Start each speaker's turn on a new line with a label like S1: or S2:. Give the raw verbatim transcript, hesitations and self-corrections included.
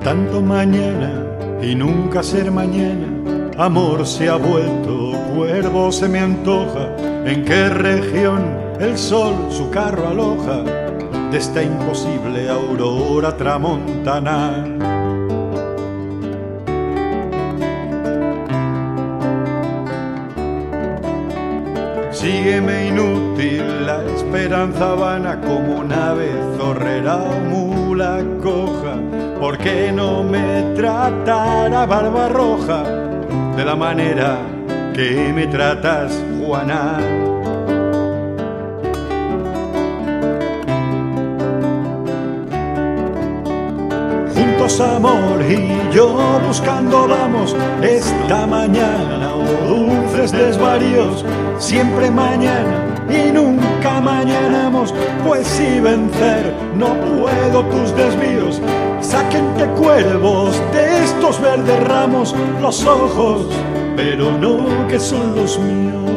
S1: tanto mañana y nunca ser mañana, amor se ha vuelto cuervo, se me antoja. ¿En qué región el sol su carro aloja? De esta imposible aurora tramontana. Sígueme inútil la esperanza vana, como nave zorrera o mula coja. ¿Por qué no me tratará Barbarroja de la manera que me tratas, Juana? Juntos amor y yo buscando vamos esta mañana, oh dulces desvaríos, siempre mañana y nunca mañanamos, pues si vencer no puedo tus desvíos. Sáquenme cuervos de estos verdes ramos los ojos, pero no que son los míos.